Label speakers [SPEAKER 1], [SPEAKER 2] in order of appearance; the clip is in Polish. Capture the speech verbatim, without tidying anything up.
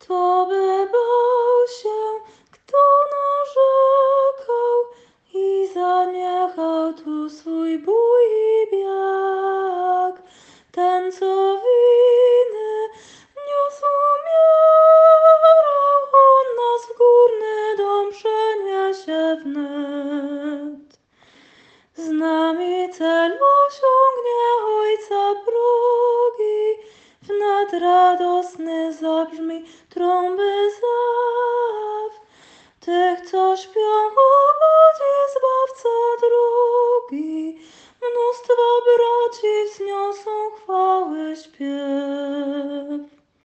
[SPEAKER 1] Kto by bał się, kto narzekał i zaniechał tu swój bój i bieg? Ten, co winy niósł mierał, on nas w górny dom przeniesie wnet. Z nami cel osiągnie Ojca progi, wnet radosny zabrzmi trąby zew. Tych, co śpią, obudzi Zbawca drogi, mnóstwo braci wzniosą chwały śpiew.